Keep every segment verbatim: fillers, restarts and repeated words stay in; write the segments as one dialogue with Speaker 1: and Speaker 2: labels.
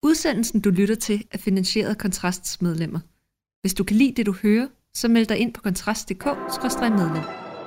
Speaker 1: Udsendelsen, du lytter til, er finansieret af Kontrasts medlemmer. Hvis du kan lide det, du hører, så meld dig ind på kontrast punktum d k skråstreg medlem.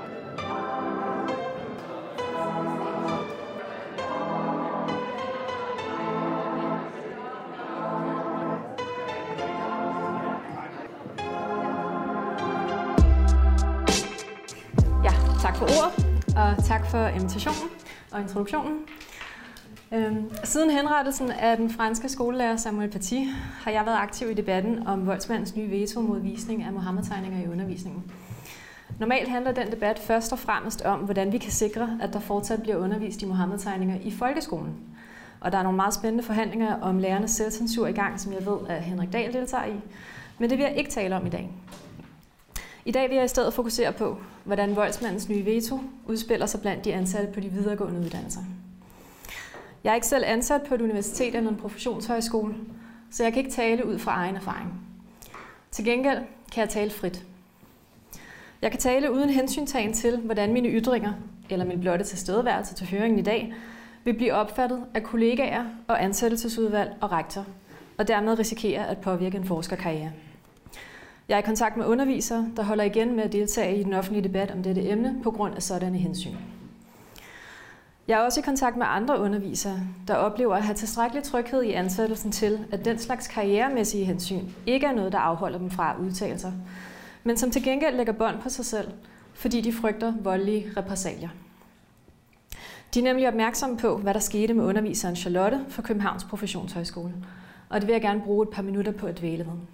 Speaker 2: Ja, tak for ordet, og tak for invitationen og introduktionen. Øhm, siden henrettelsen af den franske skolelærer Samuel Paty har jeg været aktiv i debatten om voldsmandens nye veto mod visning af Muhammed-tegninger i undervisningen. Normalt handler den debat først og fremmest om, hvordan vi kan sikre, at der fortsat bliver undervist i Muhammed-tegninger i folkeskolen. Og der er nogle meget spændende forhandlinger om lærernes selvcensur i gang, som jeg ved, at Henrik Dahl deltager i. Men det vil jeg ikke tale om i dag. I dag vil jeg i stedet fokusere på, hvordan voldsmandens nye veto udspiller sig blandt de ansatte på de videregående uddannelser. Jeg er ikke selv ansat på et universitet eller en professionshøjskole, så jeg kan ikke tale ud fra egen erfaring. Til gengæld kan jeg tale frit. Jeg kan tale uden hensyntagen til, hvordan mine ytringer, eller min blotte tilstedeværelse til høringen i dag, vil blive opfattet af kollegaer og ansættelsesudvalg og rektor, og dermed risikere at påvirke en forskerkarriere. Jeg er i kontakt med undervisere, der holder igen med at deltage i den offentlige debat om dette emne på grund af sådanne hensyn. Jeg er også i kontakt med andre undervisere, der oplever at have tilstrækkelig tryghed i ansættelsen til, at den slags karrieremæssige hensyn ikke er noget, der afholder dem fra at udtale sig, men som til gengæld lægger bånd på sig selv, fordi de frygter voldelige repressalier. De er nemlig opmærksomme på, hvad der skete med underviseren Charlotte fra Københavns Professionshøjskole, og det vil jeg gerne bruge et par minutter på at dvæle ved.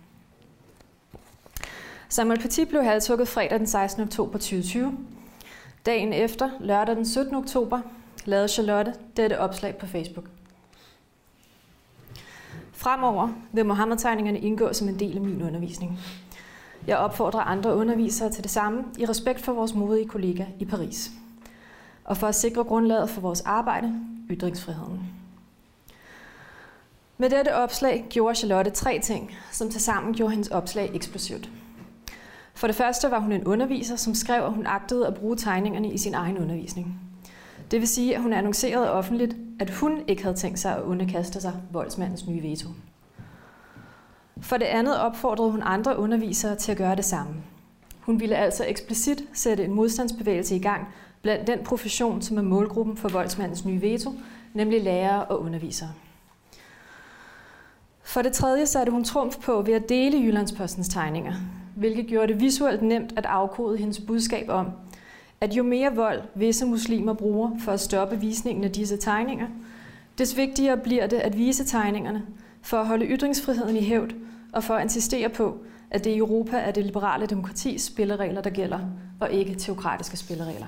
Speaker 2: Samuel Paty blev halshugget fredag den sekstende oktober to tusind og tyve. Dagen efter, lørdag den syttende oktober, lavede Charlotte dette opslag på Facebook. Fremover vil Muhammed-tegningerne indgå som en del af min undervisning. Jeg opfordrer andre undervisere til det samme i respekt for vores modige kollega i Paris. Og for at sikre grundlaget for vores arbejde, ytringsfriheden. Med dette opslag gjorde Charlotte tre ting, som tilsammen gjorde hendes opslag eksplosivt. For det første var hun en underviser, som skrev, at hun agtede at bruge tegningerne i sin egen undervisning. Det vil sige, at hun annoncerede offentligt, at hun ikke havde tænkt sig at underkaste sig voldsmandens nye veto. For det andet opfordrede hun andre undervisere til at gøre det samme. Hun ville altså eksplicit sætte en modstandsbevægelse i gang blandt den profession, som er målgruppen for voldsmandens nye veto, nemlig lærere og undervisere. For det tredje satte hun trumf på ved at dele Jyllandspostens tegninger, hvilket gjorde det visuelt nemt at afkode hendes budskab om, at jo mere vold visse muslimer bruger for at stoppe visningen af disse tegninger, des vigtigere bliver det at vise tegningerne for at holde ytringsfriheden i hævd og for at insistere på, at det i Europa er det liberale demokratis spilleregler, der gælder, og ikke teokratiske spilleregler.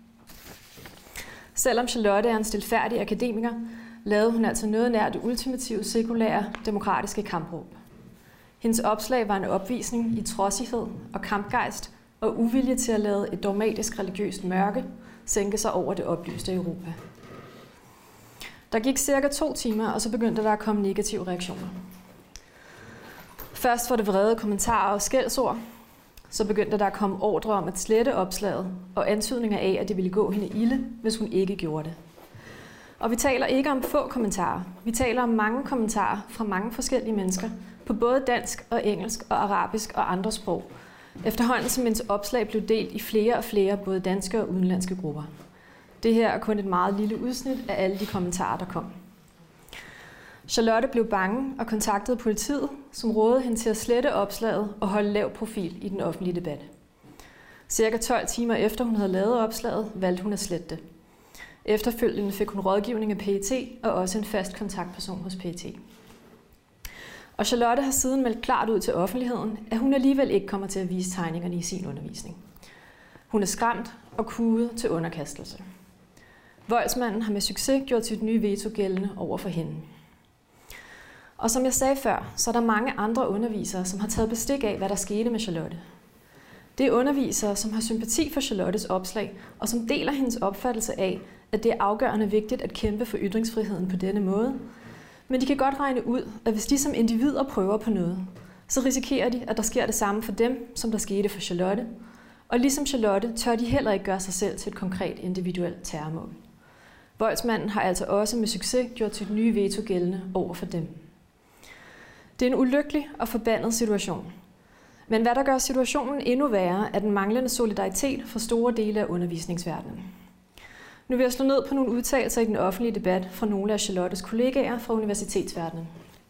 Speaker 2: Selvom Charlotte er en stilfærdig akademiker, lavede hun altså noget nær det ultimative sekulære demokratiske kampråb. Hendes opslag var en opvisning i trodsighed og kampgejst og uvilje til at lade et dogmatisk religiøst mørke sænke sig over det oplyste Europa. Der gik cirka to timer, og så begyndte der at komme negative reaktioner. Først var det vrede kommentarer og skældsord. Så begyndte der at komme ordre om at slette opslaget og antydninger af, at det ville gå hende ilde, hvis hun ikke gjorde det. Og vi taler ikke om få kommentarer. Vi taler om mange kommentarer fra mange forskellige mennesker på både dansk og engelsk og arabisk og andre sprog, efterhånden som hendes opslag blev delt i flere og flere både danske og udenlandske grupper. Det her er kun et meget lille udsnit af alle de kommentarer, der kom. Charlotte blev bange og kontaktede politiet, som rådede hende til at slette opslaget og holde lav profil i den offentlige debat. Cirka tolv timer efter hun havde lavet opslaget, valgte hun at slette det. Efterfølgende fik hun rådgivning af P E T og også en fast kontaktperson hos P E T. Og Charlotte har siden meldt klart ud til offentligheden, at hun alligevel ikke kommer til at vise tegningerne i sin undervisning. Hun er skræmt og kuet til underkastelse. Voldsmanden har med succes gjort sit nye veto gældende over for hende. Og som jeg sagde før, så er der mange andre undervisere, som har taget bestik af, hvad der skete med Charlotte. Det er undervisere, som har sympati for Charlottes opslag, og som deler hendes opfattelse af, at det er afgørende vigtigt at kæmpe for ytringsfriheden på denne måde. Men de kan godt regne ud, at hvis de som individer prøver på noget, så risikerer de, at der sker det samme for dem, som der skete for Charlotte. Og ligesom Charlotte tør de heller ikke gøre sig selv til et konkret individuelt terrormål. Voldsmanden har altså også med succes gjort sit nye veto gældende over for dem. Det er en ulykkelig og forbandet situation. Men hvad der gør situationen endnu værre, er den manglende solidaritet for store dele af undervisningsverdenen. Nu vil jeg slå ned på nogle udtalelser i den offentlige debat fra nogle af Charlottes kollegaer fra universitetsverdenen.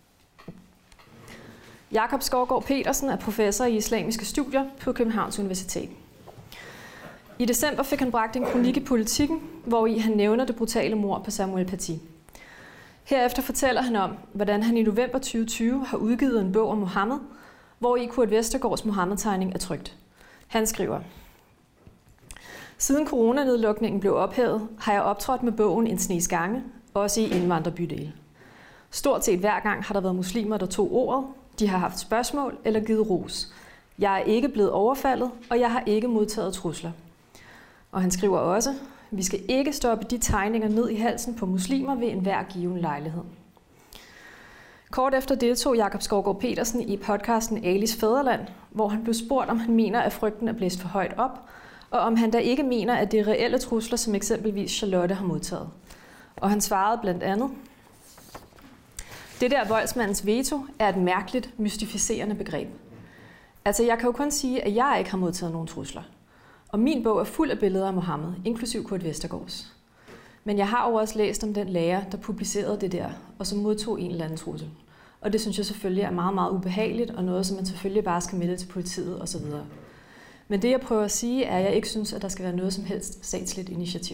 Speaker 2: Jakob Skovgaard Petersen er professor i islamiske studier på Københavns Universitet. I december fik han bragt en kronik i Politiken, hvori han nævner det brutale mord på Samuel Paty. Herefter fortæller han om, hvordan han i november tyve tyve har udgivet en bog om Mohammed, hvori Kurt Vestergaards Mohammed-tegning er trykt. Han skriver: Siden coronanedlukningen blev ophævet, har jeg optrådt med bogen en snes gange, også i indvandrerbydele. Stort set hver gang har der været muslimer, der tog ordet, de har haft spørgsmål eller givet ros. Jeg er ikke blevet overfaldet, og jeg har ikke modtaget trusler. Og han skriver også: Vi skal ikke stoppe de tegninger ned i halsen på muslimer ved enhver given lejlighed. Kort efter deltog Jakob Skovgaard Petersen i podcasten Alis Fædreland, hvor han blev spurgt, om han mener, at frygten er blæst for højt op, og om han da ikke mener, at det er reelle trusler, som eksempelvis Charlotte har modtaget. Og han svarede blandt andet: Det der voldsmandens veto er et mærkeligt, mystificerende begreb. Altså, jeg kan jo kun sige, at jeg ikke har modtaget nogen trusler. Og min bog er fuld af billeder af Mohammed, inklusiv Kurt Vestergaards. Men jeg har jo også læst om den lærer, der publicerede det der, og som modtog en eller anden trussel. Og det synes jeg selvfølgelig er meget, meget ubehageligt, og noget, som man selvfølgelig bare skal melde til politiet osv. Men det, jeg prøver at sige, er, at jeg ikke synes, at der skal være noget som helst statsligt initiativ.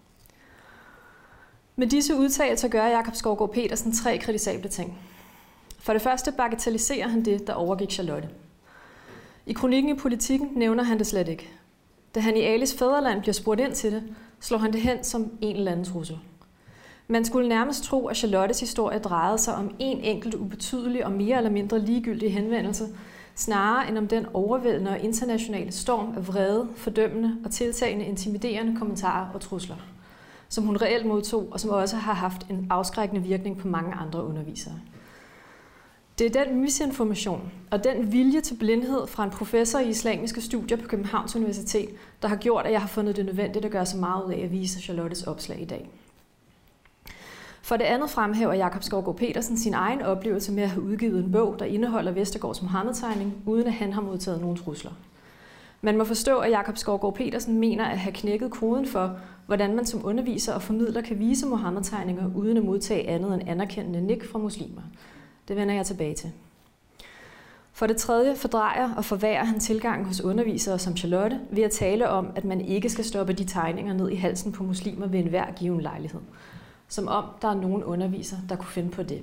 Speaker 2: Med disse udtalelser gør Jakob Skovgaard Petersen tre kritisable ting. For det første bagatelliserer han det, der overgik Charlotte. I kronikken i Politiken nævner han det slet ikke. Da han i Alis Fædreland bliver spurgt ind til det, slår han det hen som en eller anden trussel. Man skulle nærmest tro, at Charlottes historie drejede sig om en enkelt ubetydelig og mere eller mindre ligegyldig henvendelse, snarere end om den overvældende og internationale storm af vrede, fordømmende og tiltagende intimiderende kommentarer og trusler, som hun reelt modtog, og som også har haft en afskrækkende virkning på mange andre undervisere. Det er den misinformation og den vilje til blindhed fra en professor i islamiske studier på Københavns Universitet, der har gjort, at jeg har fundet det nødvendigt at gøre så meget ud af at vise Charlottes opslag i dag. For det andet fremhæver Jakob Skovgaard Petersen sin egen oplevelse med at have udgivet en bog, der indeholder Vestergaards Mohammed-tegning, uden at han har modtaget nogen trusler. Man må forstå, at Jakob Skovgaard Petersen mener at have knækket koden for, hvordan man som underviser og formidler kan vise Mohammed-tegninger uden at modtage andet end anerkendende nik fra muslimer. Det vender jeg tilbage til. For det tredje fordrejer og forværrer han tilgangen hos undervisere som Charlotte ved at tale om, at man ikke skal stoppe de tegninger ned i halsen på muslimer ved enhver given lejlighed. Som om der er nogen underviser, der kunne finde på det.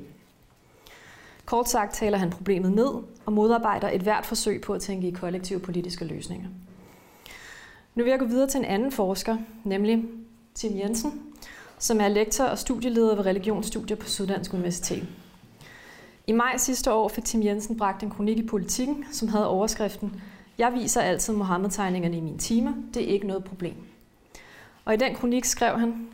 Speaker 2: Kort sagt taler han problemet ned og modarbejder et hvert forsøg på at tænke i kollektive politiske løsninger. Nu vil jeg gå videre til en anden forsker, nemlig Tim Jensen, som er lektor og studieleder ved religionsstudier på Syddansk Universitet. I maj sidste år fik Tim Jensen bragt en kronik i Politiken, som havde overskriften: Jeg viser altid Mohammed-tegningerne i mine timer. Det er ikke noget problem. Og i den kronik skrev han: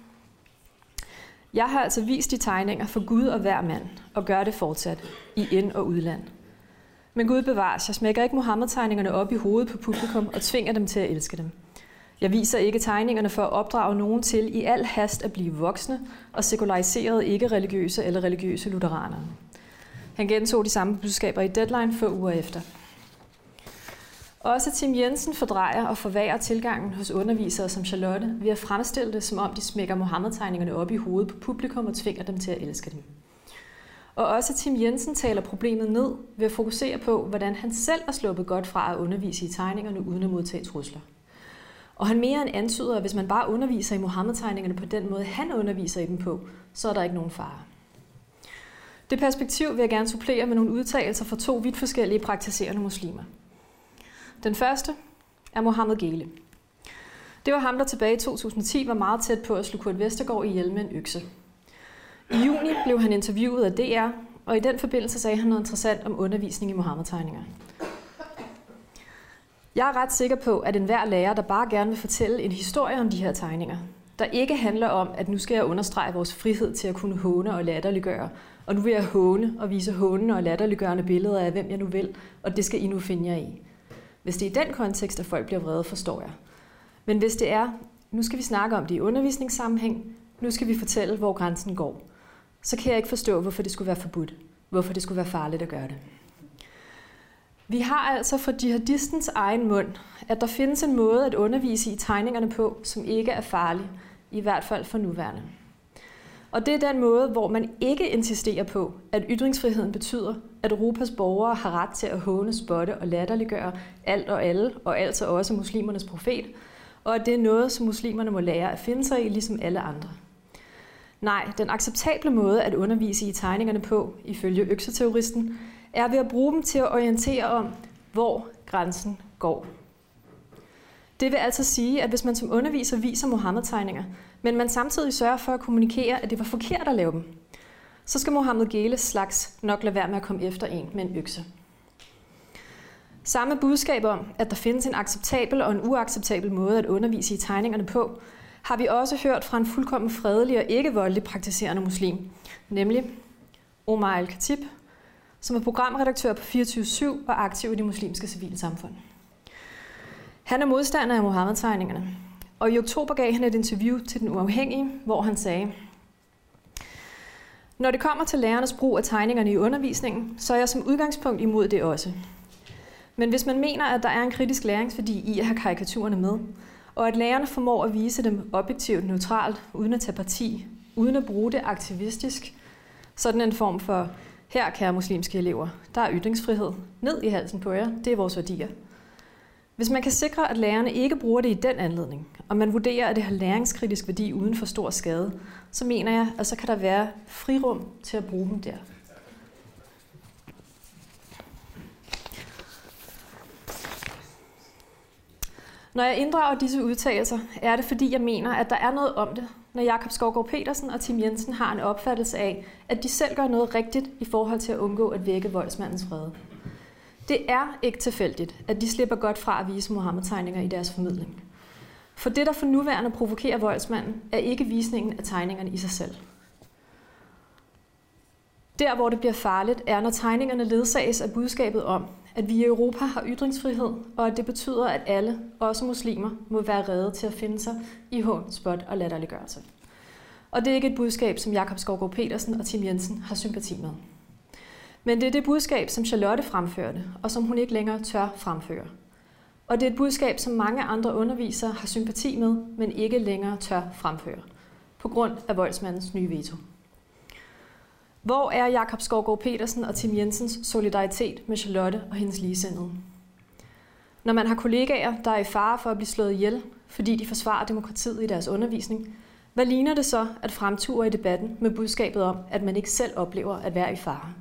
Speaker 2: Jeg har altså vist de tegninger for Gud og hver mand, og gør det fortsat, i ind- og udland. Men Gud bevares, jeg smækker ikke Mohammed-tegningerne op i hovedet på publikum og tvinger dem til at elske dem. Jeg viser ikke tegningerne for at opdrage nogen til i al hast at blive voksne og sekulariserede ikke-religiøse eller religiøse lutheranere. Han gentog de samme budskaber i Deadline få uger efter. Også Tim Jensen fordrejer og forværrer tilgangen hos undervisere som Charlotte ved at fremstille det, som om de smækker Mohammed-tegningerne op i hovedet på publikum og tvinger dem til at elske dem. Og også Tim Jensen taler problemet ned ved at fokusere på, hvordan han selv er sluppet godt fra at undervise i tegningerne uden at modtage trusler. Og han mere end antyder, at hvis man bare underviser i Mohammed-tegningerne på den måde, han underviser i dem på, så er der ikke nogen fare. Det perspektiv vil jeg gerne supplere med nogle udtalelser fra to vidt forskellige praktiserende muslimer. Den første er Mohammed Geele. Det var ham, der tilbage i to tusind og ti var meget tæt på at slå Kurt Vestergaard ihjel med en økse. I juni blev han interviewet af D R, og i den forbindelse sagde han noget interessant om undervisning i Mohammed-tegninger. Jeg er ret sikker på, at enhver lærer, der bare gerne vil fortælle en historie om de her tegninger, der ikke handler om, at nu skal jeg understrege vores frihed til at kunne håne og latterliggøre, og nu vil jeg håne og vise hånende og latterliggørende billeder af, hvem jeg nu vil, og det skal I nu finde jer i. Hvis det er i den kontekst, at folk bliver vrede, forstår jeg. Men hvis det er, nu skal vi snakke om det i undervisningssammenhæng, nu skal vi fortælle, hvor grænsen går, så kan jeg ikke forstå, hvorfor det skulle være forbudt, hvorfor det skulle være farligt at gøre det. Vi har altså fra jihadistens egen mund, at der findes en måde at undervise i tegningerne på, som ikke er farlig, i hvert fald for nuværende. Og det er den måde, hvor man ikke insisterer på, at ytringsfriheden betyder, at Europas borgere har ret til at håne, spotte og latterliggøre alt og alle, og altså også muslimernes profet, og at det er noget, som muslimerne må lære at finde sig i, ligesom alle andre. Nej, den acceptable måde at undervise i tegningerne på, ifølge økseteoristen, er ved at bruge dem til at orientere om, hvor grænsen går. Det vil altså sige, at hvis man som underviser viser Mohammed-tegninger, men man samtidig sørger for at kommunikere, at det var forkert at lave dem, så skal Mohammed Geles slags nok lade være med at komme efter en med en økse. Samme budskab om, at der findes en acceptabel og en uacceptabel måde at undervise i tegningerne på, har vi også hørt fra en fuldkommen fredelig og ikke voldelig praktiserende muslim, nemlig Omar Al-Khatib, som er programredaktør på fireogtyve syv og aktiv i det muslimske civilsamfund. Han er modstander af Mohammed-tegningerne, og i oktober gav han et interview til Den Uafhængige, hvor han sagde: "Når det kommer til lærernes brug af tegningerne i undervisningen, så er jeg som udgangspunkt imod det også. Men hvis man mener, at der er en kritisk læringsværdi i at have karikaturerne med, og at lærerne formår at vise dem objektivt neutralt, uden at tage parti, uden at bruge det aktivistisk, sådan en form for, her kære muslimske elever, der er ytringsfrihed, ned i halsen på jer, det er vores værdier. Hvis man kan sikre, at lærerne ikke bruger det i den anledning, og man vurderer, at det har læringskritisk værdi uden for stor skade, så mener jeg, at så kan der være frirum til at bruge dem der." Når jeg inddrager disse udtalelser, er det fordi jeg mener, at der er noget om det, når Jakob Skovgaard-Petersen og Tim Jensen har en opfattelse af, at de selv gør noget rigtigt i forhold til at undgå at vække voldsmandens vrede. Det er ikke tilfældigt, at de slipper godt fra at vise Mohammed-tegninger i deres formidling. For det, der for nuværende provokerer voldsmanden, er ikke visningen af tegningerne i sig selv. Der, hvor det bliver farligt, er, når tegningerne ledsages af budskabet om, at vi i Europa har ytringsfrihed, og at det betyder, at alle, også muslimer, må være rede til at finde sig i hån, spot og latterliggørelse. Og det er ikke et budskab, som Jakob Skovgaard-Petersen og Tim Jensen har sympati med. Men det er det budskab, som Charlotte fremførte, og som hun ikke længere tør fremføre. Og det er et budskab, som mange andre undervisere har sympati med, men ikke længere tør fremføre, på grund af voldsmandens nye veto. Hvor er Jakob Skovgaard-Petersen og Tim Jensens solidaritet med Charlotte og hendes ligesindede? Når man har kollegaer, der er i fare for at blive slået ihjel, fordi de forsvarer demokratiet i deres undervisning, hvad ligner det så at fremture i debatten med budskabet om, at man ikke selv oplever at være i fare?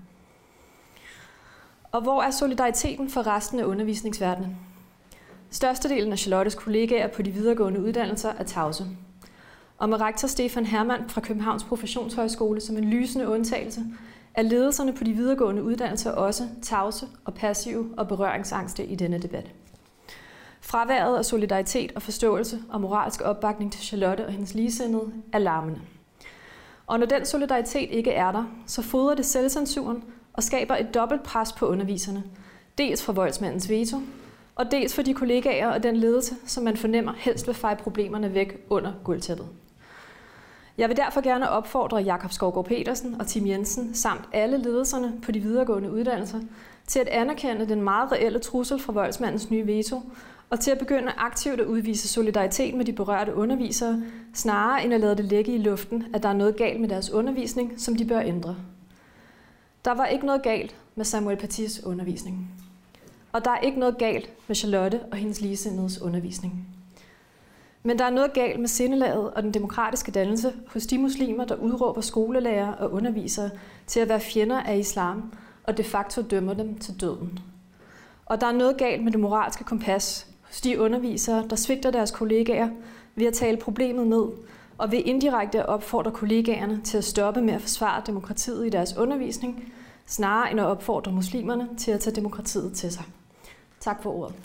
Speaker 2: Og hvor er solidariteten for resten af undervisningsverdenen? Størstedelen af Charlottes kollegaer på de videregående uddannelser er tavse. Og med rektor Stefan Hermann fra Københavns Professionshøjskole som en lysende undtagelse, er ledelserne på de videregående uddannelser også tavse og passive og berøringsangste i denne debat. Fraværet af solidaritet og forståelse og moralsk opbakning til Charlotte og hendes ligesindede er larmende. Og når den solidaritet ikke er der, så fodrer det selvcensuren og skaber et dobbelt pres på underviserne, dels fra voldsmandens veto, og dels for de kollegaer og den ledelse, som man fornemmer helst vil feje problemerne væk under gulvtæppet. Jeg vil derfor gerne opfordre Jakob Skovgaard-Petersen og Tim Jensen samt alle ledelserne på de videregående uddannelser til at anerkende den meget reelle trussel fra voldsmandens nye veto, og til at begynde aktivt at udvise solidaritet med de berørte undervisere, snarere end at lade det ligge i luften, at der er noget galt med deres undervisning, som de bør ændre. Der var ikke noget galt med Samuel Patys undervisning. Og der er ikke noget galt med Charlotte og hendes ligesindedes undervisning. Men der er noget galt med sindelaget og den demokratiske dannelse hos de muslimer, der udråber skolelærer og undervisere til at være fjender af islam og de facto dømmer dem til døden. Og der er noget galt med det moralske kompas hos de undervisere, der svigter deres kollegaer ved at tale problemet ned og ved indirekte at opfordre kollegaerne til at stoppe med at forsvare demokratiet i deres undervisning, snarere end at opfordre muslimerne til at tage demokratiet til sig. Tak for ordet.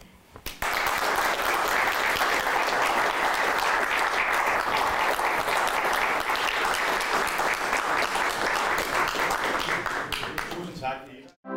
Speaker 3: Tusind tak, Eva.